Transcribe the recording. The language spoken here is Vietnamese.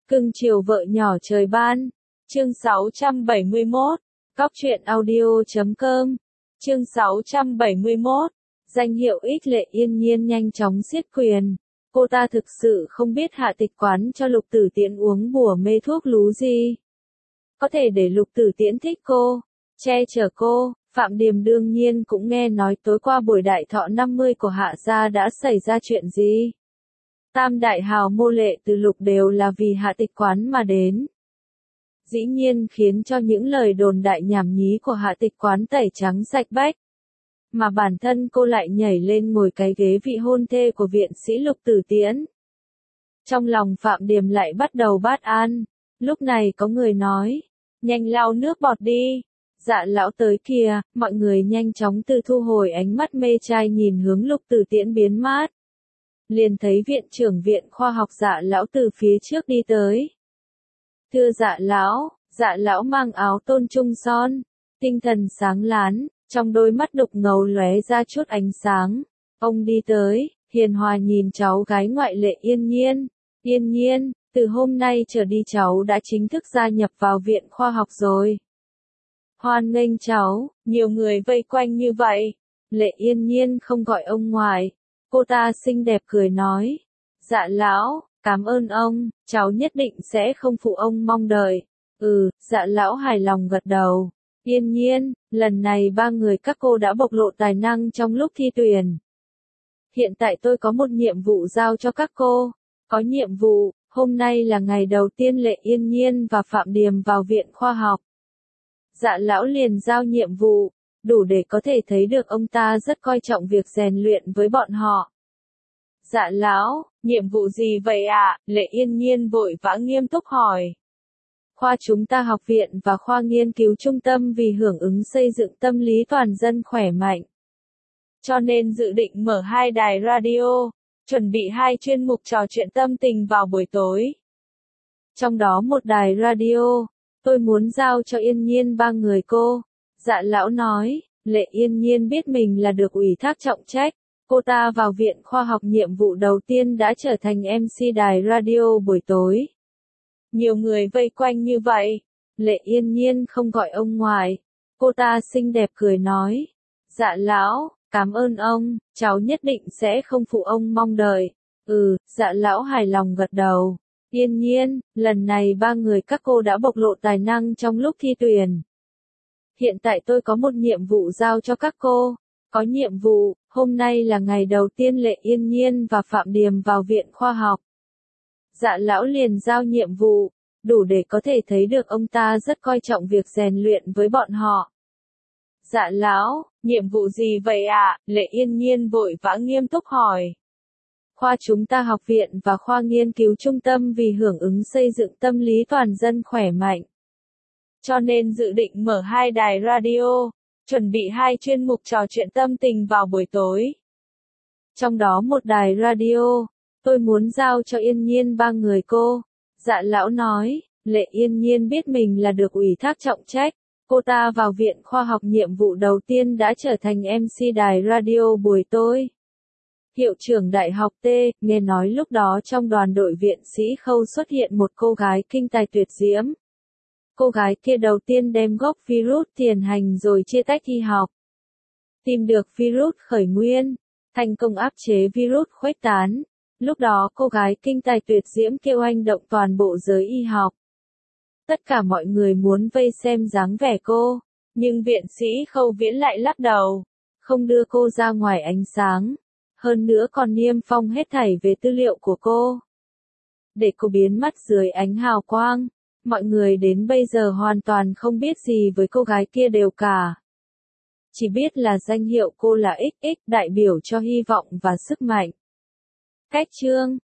Cưng chiều vợ nhỏ trời ban. Chương 671. Góc truyện audio.com. Chương 671. Danh hiệu ích Lệ Yên Nhiên nhanh chóng siết quyền. Cô ta thực sự không biết Hạ Tịch Quán cho Lục Tử Tiễn uống bùa mê thuốc lú gì. Có thể để Lục Tử Tiễn thích cô, che chở cô. Phạm Điềm đương nhiên cũng nghe nói tối qua buổi đại thọ 50 của Hạ gia đã xảy ra chuyện gì. Tam đại hào mô lệ từ Lục đều là vì Hạ Tịch Quán mà đến. Dĩ nhiên khiến cho những lời đồn đại nhảm nhí của Hạ Tịch Quán tẩy trắng sạch bách. Mà bản thân cô lại nhảy lên ngồi cái ghế vị hôn thê của viện sĩ Lục Tử Tiễn. Trong lòng Phạm Điềm lại bắt đầu bát an. Lúc này có người nói, nhanh lau nước bọt đi. Dạ lão tới kìa, mọi người nhanh chóng từ thu hồi ánh mắt mê trai nhìn hướng Lục Tử Tiễn biến mất. Liền thấy viện trưởng viện khoa học Dạ lão từ phía trước đi tới. Thưa Dạ lão mang áo tôn trung son, tinh thần sáng láng, trong đôi mắt đục ngầu lóe ra chút ánh sáng. Ông đi tới, hiền hòa nhìn cháu gái ngoại Lệ Yên Nhiên. Yên Nhiên, từ hôm nay trở đi cháu đã chính thức gia nhập vào viện khoa học rồi. Hoan nghênh cháu, nhiều người vây quanh như vậy. Lệ Yên Nhiên không gọi ông ngoại. Cô ta xinh đẹp cười nói. Dạ lão, cảm ơn ông, cháu nhất định sẽ không phụ ông mong đợi. Dạ lão hài lòng gật đầu. Yên Nhiên, lần này ba người các cô đã bộc lộ tài năng trong lúc thi tuyển. Hiện tại tôi có một nhiệm vụ giao cho các cô. Có nhiệm vụ, hôm nay là ngày đầu tiên Lệ Yên Nhiên và Phạm Điềm vào viện khoa học. Dạ lão liền giao nhiệm vụ, đủ để có thể thấy được ông ta rất coi trọng việc rèn luyện với bọn họ. Dạ lão, nhiệm vụ gì vậy ạ? Lệ Yên Nhiên vội vã nghiêm túc hỏi. Khoa chúng ta học viện và khoa nghiên cứu trung tâm vì hưởng ứng xây dựng tâm lý toàn dân khỏe mạnh. Cho nên dự định mở 2 đài radio, chuẩn bị 2 chuyên mục trò chuyện tâm tình vào buổi tối. Trong đó một đài radio, tôi muốn giao cho Yên Nhiên 3 người cô. Dạ lão nói, Lệ Yên Nhiên biết mình là được ủy thác trọng trách. Cô ta vào viện khoa học nhiệm vụ đầu tiên đã trở thành MC đài radio buổi tối. Nhiều người vây quanh như vậy. Lệ Yên Nhiên không gọi ông ngoại. Cô ta xinh đẹp cười nói. Dạ lão, cảm ơn ông, cháu nhất định sẽ không phụ ông mong đợi. Dạ lão hài lòng gật đầu. Yên Nhiên, lần này ba người các cô đã bộc lộ tài năng trong lúc thi tuyển. Hiện tại tôi có một nhiệm vụ giao cho các cô. Có nhiệm vụ, hôm nay là ngày đầu tiên Lệ Yên Nhiên và Phạm Điềm vào viện khoa học. Dạ lão liền giao nhiệm vụ, đủ để có thể thấy được ông ta rất coi trọng việc rèn luyện với bọn họ. Dạ lão, nhiệm vụ gì vậy ạ? Lệ Yên Nhiên vội vã nghiêm túc hỏi. Khoa chúng ta học viện và khoa nghiên cứu trung tâm vì hưởng ứng xây dựng tâm lý toàn dân khỏe mạnh. Cho nên dự định mở 2 đài radio, chuẩn bị 2 chuyên mục trò chuyện tâm tình vào buổi tối. Trong đó một đài radio, tôi muốn giao cho Yên Nhiên 3 người cô. Dạ lão nói, Lệ Yên Nhiên biết mình là được ủy thác trọng trách. Cô ta vào viện khoa học nhiệm vụ đầu tiên đã trở thành MC đài radio buổi tối. Hiệu trưởng đại học T, nghe nói lúc đó trong đoàn đội viện sĩ Khâu xuất hiện một cô gái kinh tài tuyệt diễm. Cô gái kia đầu tiên đem gốc virus thiền hành rồi chia tách y học. Tìm được virus khởi nguyên, thành công áp chế virus khuếch tán. Lúc đó cô gái kinh tài tuyệt diễm kêu oanh động toàn bộ giới y học. Tất cả mọi người muốn vây xem dáng vẻ cô, nhưng viện sĩ Khâu Viễn lại lắc đầu, không đưa cô ra ngoài ánh sáng. Hơn nữa còn niêm phong hết thảy về tư liệu của cô. Để cô biến mất dưới ánh hào quang. Mọi người đến bây giờ hoàn toàn không biết gì với cô gái kia đều cả. Chỉ biết là danh hiệu cô là XX đại biểu cho hy vọng và sức mạnh. Cách chương